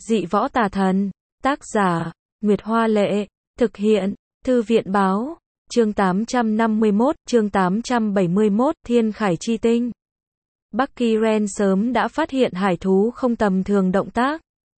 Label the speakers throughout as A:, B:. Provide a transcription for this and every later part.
A: Dị võ tà thần. Tác giả, Nguyệt Hoa Lệ. Thực hiện, Thư viện Báo. Chương 851, chương 871, Thiên Khải Chi Tinh. Bucky Ren sớm đã phát hiện hải thú không tầm thường động tác.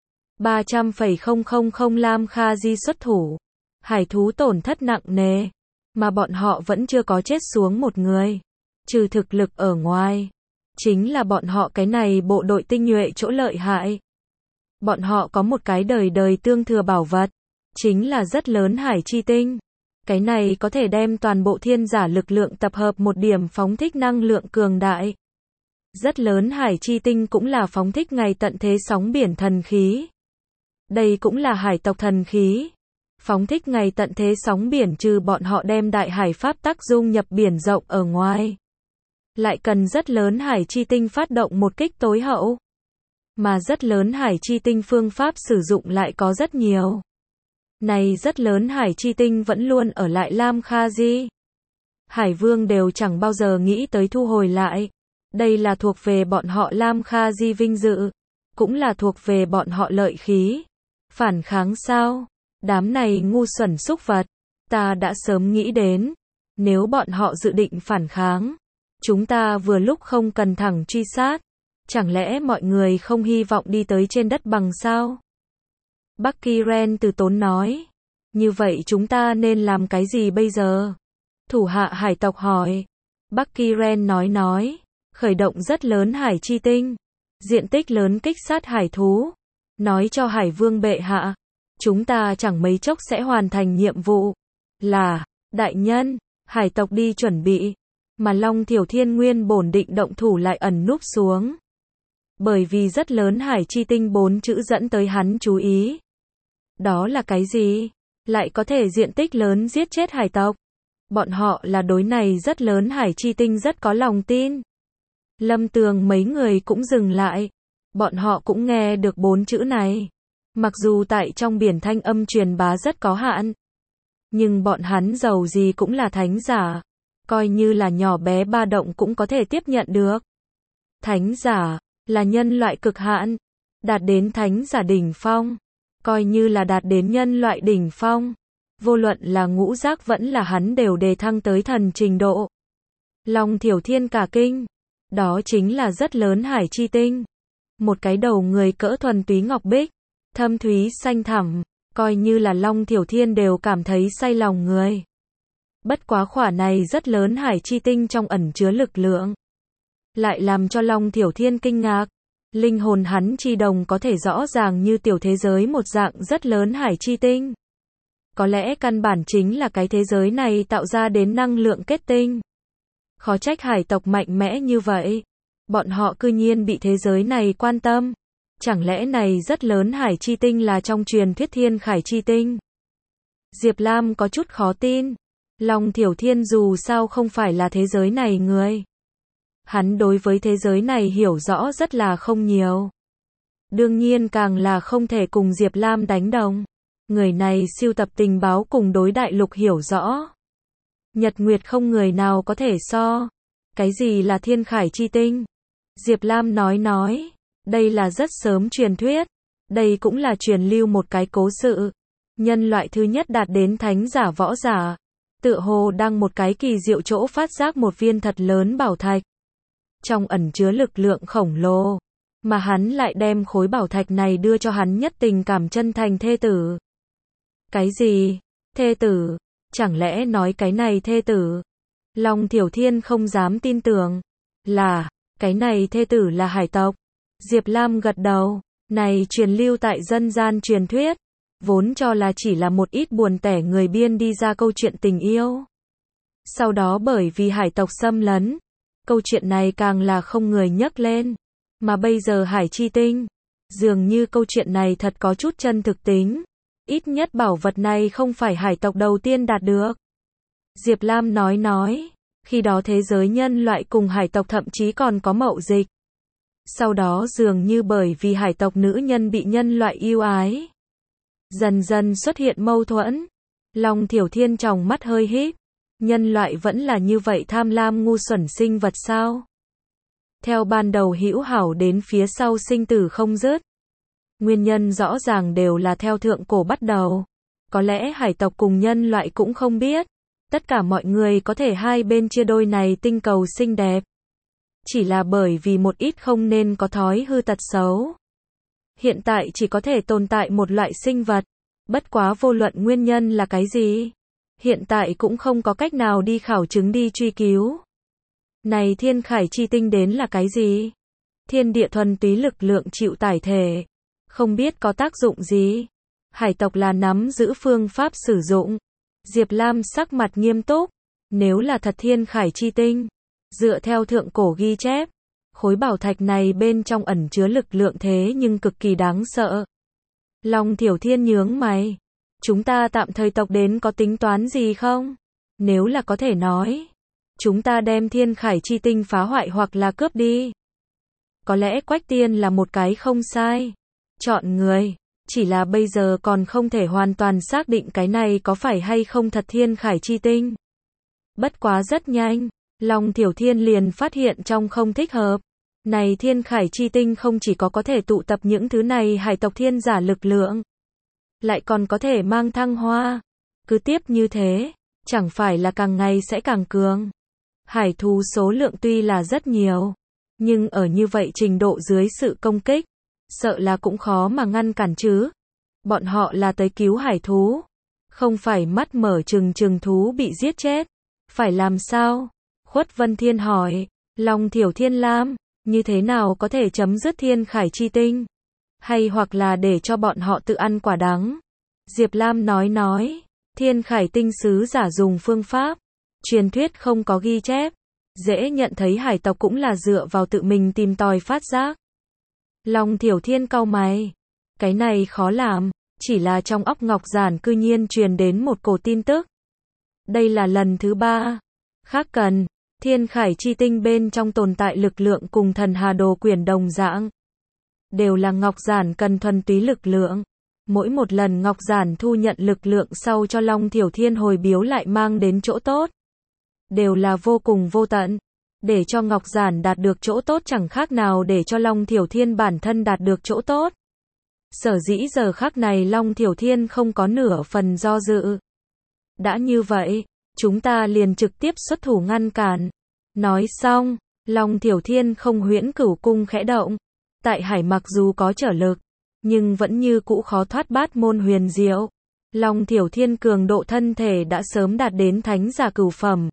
A: 300,000 Lam Kha Di xuất thủ. Hải thú tổn thất nặng nề. Mà bọn họ vẫn chưa có chết xuống một người. Trừ thực lực ở ngoài. Chính là bọn họ cái này bộ đội tinh nhuệ chỗ lợi hại. Bọn họ có một cái đời đời tương thừa bảo vật. Chính là rất lớn hải chi tinh. Cái này có thể đem toàn bộ thiên giả lực lượng tập hợp một điểm phóng thích năng lượng cường đại. Rất lớn hải chi tinh cũng là phóng thích ngày tận thế sóng biển thần khí. Đây cũng là hải tộc thần khí. Phóng thích ngày tận thế sóng biển trừ bọn họ đem đại hải pháp tắc dung nhập biển rộng ở ngoài. Lại cần rất lớn hải chi tinh phát động một kích tối hậu. Mà rất lớn hải chi tinh phương pháp sử dụng lại có rất nhiều. Này rất lớn hải chi tinh vẫn luôn ở lại Lam Kha Di. Hải vương đều chẳng bao giờ nghĩ tới thu hồi lại. Đây là thuộc về bọn họ Lam Kha Di vinh dự. Cũng là thuộc về bọn họ lợi khí. Phản kháng sao? Đám này ngu xuẩn xúc vật. Ta đã sớm nghĩ đến. Nếu bọn họ dự định phản kháng. Chúng ta vừa lúc không cần thẳng truy sát. Chẳng lẽ mọi người không hy vọng đi tới trên đất bằng sao? Bucky Ren từ tốn nói. Như vậy chúng ta nên làm cái gì bây giờ? Thủ hạ hải tộc hỏi. Bucky Ren nói. Khởi động rất lớn hải chi tinh. Diện tích lớn kích sát hải thú. Nói cho hải vương bệ hạ. Chúng ta chẳng mấy chốc sẽ hoàn thành nhiệm vụ. Là, đại nhân, hải tộc đi chuẩn bị. Mà Long Thiểu Thiên nguyên bổn định động thủ lại ẩn núp xuống. Bởi vì rất lớn hải chi tinh 4 chữ dẫn tới hắn chú ý. Đó là cái gì? Lại có thể diện tích lớn giết chết hải tộc. Bọn họ là đối này rất lớn hải chi tinh rất có lòng tin. Lâm Tường mấy người cũng dừng lại. Bọn họ cũng nghe được 4 chữ này. Mặc dù tại trong biển thanh âm truyền bá rất có hạn. Nhưng bọn hắn giàu gì cũng là thánh giả. Coi như là nhỏ bé ba động cũng có thể tiếp nhận được. Thánh giả là nhân loại cực hạn. Đạt đến thánh giả đỉnh phong. Coi như là đạt đến nhân loại đỉnh phong. Vô luận là ngũ giác vẫn là hắn đều đề thăng tới thần trình độ. Long Thiểu Thiên cả kinh. Đó chính là rất lớn hải chi tinh. Một cái đầu người cỡ thuần túy ngọc bích. Thâm thúy xanh thẳm. Coi như là Long Thiểu Thiên đều cảm thấy say lòng người. Bất quá khỏa này rất lớn hải chi tinh trong ẩn chứa lực lượng. Lại làm cho Long Thiểu Thiên kinh ngạc. Linh hồn hắn chi đồng có thể rõ ràng như tiểu thế giới một dạng rất lớn hải chi tinh. Có lẽ căn bản chính là cái thế giới này tạo ra đến năng lượng kết tinh. Khó trách hải tộc mạnh mẽ như vậy. Bọn họ cư nhiên bị thế giới này quan tâm. Chẳng lẽ này rất lớn hải chi tinh là trong truyền thuyết thiên khải chi tinh? Diệp Lam có chút khó tin. Long Thiểu Thiên dù sao không phải là thế giới này người. Hắn đối với thế giới này hiểu rõ rất là không nhiều. Đương nhiên càng là không thể cùng Diệp Lam đánh đồng. Người này sưu tập tình báo cùng đối đại lục hiểu rõ. Nhật Nguyệt không người nào có thể so. Cái gì là thiên khải chi tinh? Diệp Lam nói. Đây là rất sớm truyền thuyết. Đây cũng là truyền lưu một cái cố sự. Nhân loại thứ nhất đạt đến thánh giả võ giả. Tựa hồ đang một cái kỳ diệu chỗ phát giác một viên thật lớn bảo thạch. Trong ẩn chứa lực lượng khổng lồ. Mà hắn lại đem khối bảo thạch này đưa cho hắn nhất tình cảm chân thành thê tử. Cái gì? Thê tử? Chẳng lẽ nói cái này thê tử? Long Thiểu Thiên không dám tin tưởng. Là, cái này thê tử là hải tộc. Diệp Lam gật đầu. Này truyền lưu tại dân gian truyền thuyết. Vốn cho là chỉ là một ít buồn tẻ người biên đi ra câu chuyện tình yêu. Sau đó bởi vì hải tộc xâm lấn. Câu chuyện này càng là không người nhắc lên. Mà bây giờ hải chi tinh. Dường như câu chuyện này thật có chút chân thực tính. Ít nhất bảo vật này không phải hải tộc đầu tiên đạt được. Diệp Lam nói. Khi đó thế giới nhân loại cùng hải tộc thậm chí còn có mậu dịch. Sau đó dường như bởi vì hải tộc nữ nhân bị nhân loại yêu ái. Dần dần xuất hiện mâu thuẫn. Long Thiểu Thiên tròng mắt hơi híp. Nhân loại vẫn là như vậy tham lam ngu xuẩn sinh vật sao? Theo ban đầu hữu hảo đến phía sau sinh tử không dứt. Nguyên nhân rõ ràng đều là theo thượng cổ bắt đầu. Có lẽ hải tộc cùng nhân loại cũng không biết. Tất cả mọi người có thể hai bên chia đôi này tinh cầu xinh đẹp. Chỉ là bởi vì một ít không nên có thói hư tật xấu. Hiện tại chỉ có thể tồn tại một loại sinh vật. Bất quá vô luận nguyên nhân là cái gì. Hiện tại cũng không có cách nào đi khảo chứng đi truy cứu. Này thiên khải chi tinh đến là cái gì? Thiên địa thuần túy lực lượng chịu tải thể. Không biết có tác dụng gì. Hải tộc là nắm giữ phương pháp sử dụng. Diệp Lam sắc mặt nghiêm túc. Nếu là thật thiên khải chi tinh. Dựa theo thượng cổ ghi chép. Khối bảo thạch này bên trong ẩn chứa lực lượng thế nhưng cực kỳ đáng sợ. Long Thiểu Thiên nhướng mày. Chúng ta tạm thời tộc đến có tính toán gì không? Nếu là có thể nói. Chúng ta đem thiên khải chi tinh phá hoại hoặc là cướp đi. Có lẽ Quách Tiên là một cái không sai. Chọn người. Chỉ là bây giờ còn không thể hoàn toàn xác định cái này có phải hay không thật thiên khải chi tinh. Bất quá rất nhanh. Long Thiểu Thiên liền phát hiện trong không thích hợp. Này thiên khải chi tinh không chỉ có thể tụ tập những thứ này hải tộc thiên giả lực lượng. Lại còn có thể mang thăng hoa. Cứ tiếp như thế. Chẳng phải là càng ngày sẽ càng cường. Hải thú số lượng tuy là rất nhiều. Nhưng ở như vậy trình độ dưới sự công kích. Sợ là cũng khó mà ngăn cản chứ. Bọn họ là tới cứu hải thú. Không phải mắt mở trừng trừng thú bị giết chết. Phải làm sao? Khuất Vân Thiên hỏi. Long Thiểu Thiên Lam. Như thế nào có thể chấm dứt thiên khải chi tinh? Hay hoặc là để cho bọn họ tự ăn quả đắng? Diệp Lam nói. Thiên khải tinh sứ giả dùng phương pháp. Truyền thuyết không có ghi chép. Dễ nhận thấy hải tộc cũng là dựa vào tự mình tìm tòi phát giác. Long Thiểu Thiên cau mày. Cái này khó làm. Chỉ là trong óc Ngọc Giản cư nhiên truyền đến một cổ tin tức. Đây là lần thứ 3. Khác cần. Thiên khải chi tinh bên trong tồn tại lực lượng cùng thần hà đồ quyển đồng dạng. Đều là Ngọc Giản cần thuần túy lực lượng. Mỗi một lần Ngọc Giản thu nhận lực lượng sau cho Long Thiểu Thiên hồi biếu lại mang đến chỗ tốt. Đều là vô cùng vô tận. Để cho Ngọc Giản đạt được chỗ tốt chẳng khác nào để cho Long Thiểu Thiên bản thân đạt được chỗ tốt. Sở dĩ giờ khắc này Long Thiểu Thiên không có nửa phần do dự. Đã như vậy, chúng ta liền trực tiếp xuất thủ ngăn cản. Nói xong, Long Thiểu Thiên không huyễn cửu cung khẽ động. Tại hải mặc dù có trở lực, nhưng vẫn như cũ khó thoát bát môn huyền diệu. Long Thiểu Thiên cường độ thân thể đã sớm đạt đến thánh giả cửu phẩm.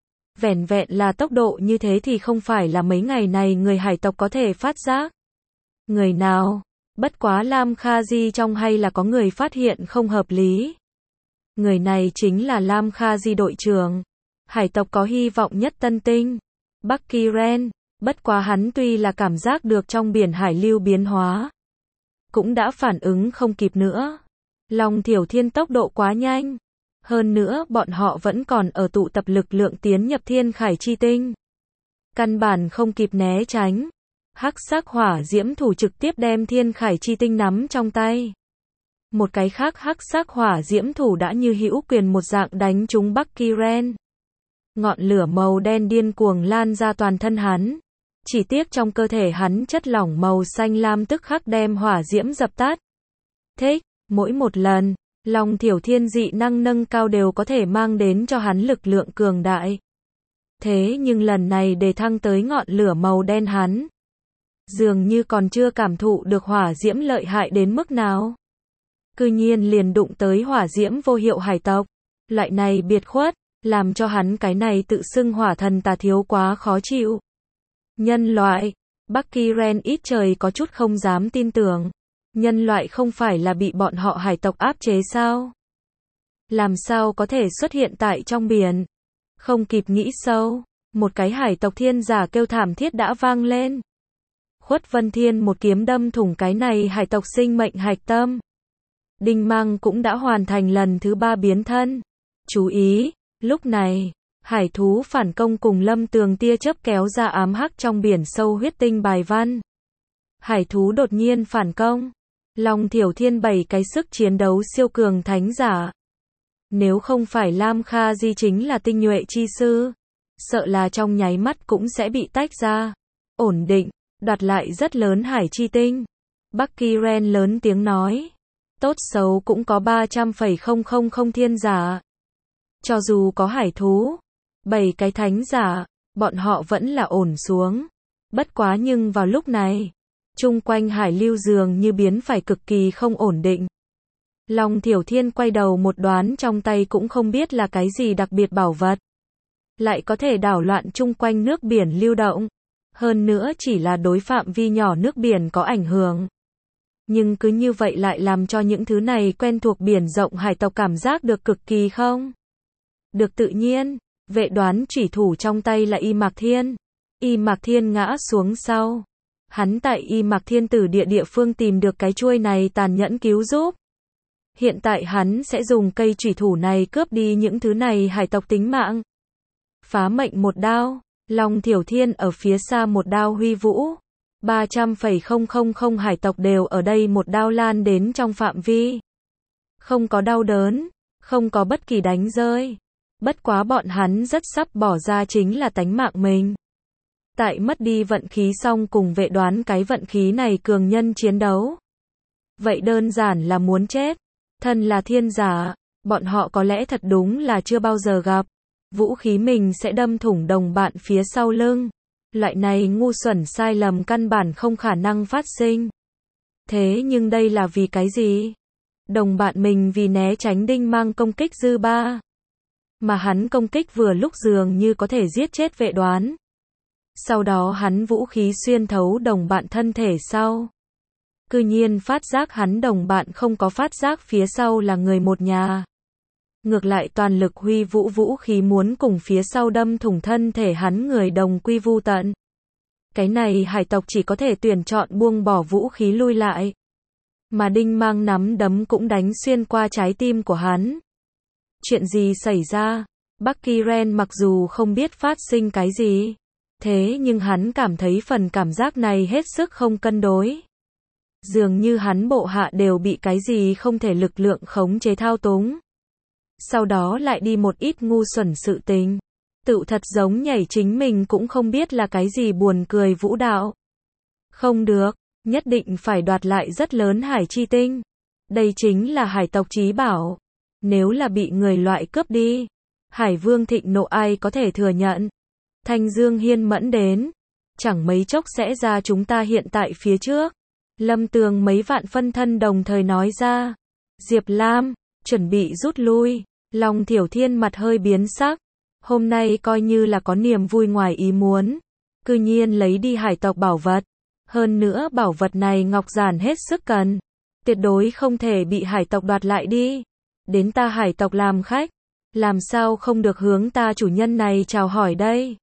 A: Vẻn vẹn là tốc độ như thế thì không phải là mấy ngày này người hải tộc có thể phát giác. Người nào? Bất quá Lam Kha Di trong hay là có người phát hiện không hợp lý. Người này chính là Lam Kha Di đội trưởng. Hải tộc có hy vọng nhất tân tinh. Bắc Kỳ Ren. Bất quá hắn tuy là cảm giác được trong biển hải lưu biến hóa. Cũng đã phản ứng không kịp nữa. Long Thiểu Thiên tốc độ quá nhanh. Hơn nữa bọn họ vẫn còn ở tụ tập lực lượng tiến nhập thiên khải chi tinh. Căn bản không kịp né tránh. Hắc sắc hỏa diễm thủ trực tiếp đem thiên khải chi tinh nắm trong tay. Một cái khác hắc sắc hỏa diễm thủ đã như hữu quyền một dạng đánh trúng Bắc Kỳ Ren. Ngọn lửa màu đen điên cuồng lan ra toàn thân hắn. Chỉ tiếc trong cơ thể hắn chất lỏng màu xanh lam tức khắc đem hỏa diễm dập tắt. Thích, mỗi một lần, Long Thiểu Thiên dị năng nâng cao đều có thể mang đến cho hắn lực lượng cường đại. Thế nhưng lần này đề thăng tới ngọn lửa màu đen hắn. Dường như còn chưa cảm thụ được hỏa diễm lợi hại đến mức nào. Cư nhiên liền đụng tới hỏa diễm vô hiệu hải tộc. Loại này biệt khuất, làm cho hắn cái này tự xưng hỏa thần tà thiếu quá khó chịu. Nhân loại, Bắc Kỳ Ren ít trời có chút không dám tin tưởng. Nhân loại không phải là bị bọn họ hải tộc áp chế sao? Làm sao có thể xuất hiện tại trong biển? Không kịp nghĩ sâu, một cái hải tộc thiên giả kêu thảm thiết đã vang lên. Khuất Vân Thiên một kiếm đâm thủng cái này hải tộc sinh mệnh hạch tâm. Đinh Mang cũng đã hoàn thành lần thứ 3 biến thân. Chú ý, lúc này, hải thú phản công cùng Lâm Tường tia chớp kéo ra ám hắc trong biển sâu huyết tinh bài văn. Hải thú đột nhiên phản công. Long Thiểu Thiên bày cái sức chiến đấu siêu cường thánh giả. Nếu không phải Lam Kha Di chính là tinh nhuệ chi sư, sợ là trong nháy mắt cũng sẽ bị tách ra. Ổn định, đoạt lại rất lớn hải chi tinh. Bucky Ren lớn tiếng nói. Tốt xấu cũng có 300,000 thiên giả. Cho dù có hải thú, 7 cái thánh giả, bọn họ vẫn là ổn xuống. Bất quá nhưng vào lúc này, chung quanh hải lưu dường như biến phải cực kỳ không ổn định. Long Thiểu Thiên quay đầu một đoán trong tay cũng không biết là cái gì đặc biệt bảo vật. Lại có thể đảo loạn chung quanh nước biển lưu động. Hơn nữa chỉ là đối phạm vi nhỏ nước biển có ảnh hưởng. Nhưng cứ như vậy lại làm cho những thứ này quen thuộc biển rộng hải tộc cảm giác được cực kỳ không được tự nhiên. Vệ đoán chủy thủ trong tay là Y Mạc Thiên. Y Mạc Thiên ngã xuống sau. Hắn tại Y Mạc Thiên tử địa phương tìm được cái chuôi này tàn nhẫn cứu giúp. Hiện tại hắn sẽ dùng cây chủy thủ này cướp đi những thứ này hải tộc tính mạng. Phá mệnh một đao. Long Thiểu Thiên ở phía xa một đao huy vũ. 300,000 hải tộc đều ở đây một đao lan đến trong phạm vi. Không có đau đớn, không có bất kỳ đánh rơi. Bất quá bọn hắn rất sắp bỏ ra chính là tánh mạng mình. Tại mất đi vận khí xong cùng vệ đoán cái vận khí này cường nhân chiến đấu. Vậy đơn giản là muốn chết. Thân là thiên giả, bọn họ có lẽ thật đúng là chưa bao giờ gặp. Vũ khí mình sẽ đâm thủng đồng bạn phía sau lưng. Loại này ngu xuẩn sai lầm căn bản không khả năng phát sinh. Thế nhưng đây là vì cái gì? Đồng bạn mình vì né tránh đinh mang công kích dư ba. Mà hắn công kích vừa lúc dường như có thể giết chết vệ đoán. Sau đó hắn vũ khí xuyên thấu đồng bạn thân thể sau. Cư nhiên phát giác hắn đồng bạn không có phát giác phía sau là người một nhà. Ngược lại toàn lực huy vũ khí muốn cùng phía sau đâm thủng thân thể hắn người đồng quy vu tận. Cái này hải tộc chỉ có thể tuyển chọn buông bỏ vũ khí lui lại. Mà đinh mang nắm đấm cũng đánh xuyên qua trái tim của hắn. Chuyện gì xảy ra? Bucky Ren mặc dù không biết phát sinh cái gì. Thế nhưng hắn cảm thấy phần cảm giác này hết sức không cân đối. Dường như hắn bộ hạ đều bị cái gì không thể lực lượng khống chế thao túng. Sau đó lại đi một ít ngu xuẩn sự tình. Tự thật giống nhảy chính mình cũng không biết là cái gì buồn cười vũ đạo. Không được, nhất định phải đoạt lại rất lớn hải chi tinh. Đây chính là hải tộc chí bảo. Nếu là bị người loại cướp đi, Hải Vương thịnh nộ ai có thể thừa nhận. Thanh Dương Hiên mẫn đến. Chẳng mấy chốc sẽ ra chúng ta hiện tại phía trước. Lâm Tường mấy vạn phân thân đồng thời nói ra. Diệp Lam, chuẩn bị rút lui. Long Thiểu Thiên mặt hơi biến sắc. Hôm nay coi như là có niềm vui ngoài ý muốn. Cư nhiên lấy đi hải tộc bảo vật. Hơn nữa bảo vật này Ngọc Giản hết sức cần. Tuyệt đối không thể bị hải tộc đoạt lại đi. Đến ta hải tộc làm khách. Làm sao không được hướng ta chủ nhân này chào hỏi đây?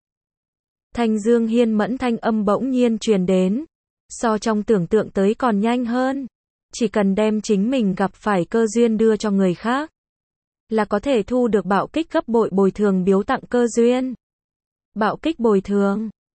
A: Thanh Dương Hiên mẫn thanh âm bỗng nhiên truyền đến. So trong tưởng tượng tới còn nhanh hơn. Chỉ cần đem chính mình gặp phải cơ duyên đưa cho người khác. Là có thể thu được bạo kích gấp bội bồi thường biếu tặng cơ duyên. Bạo kích bồi thường.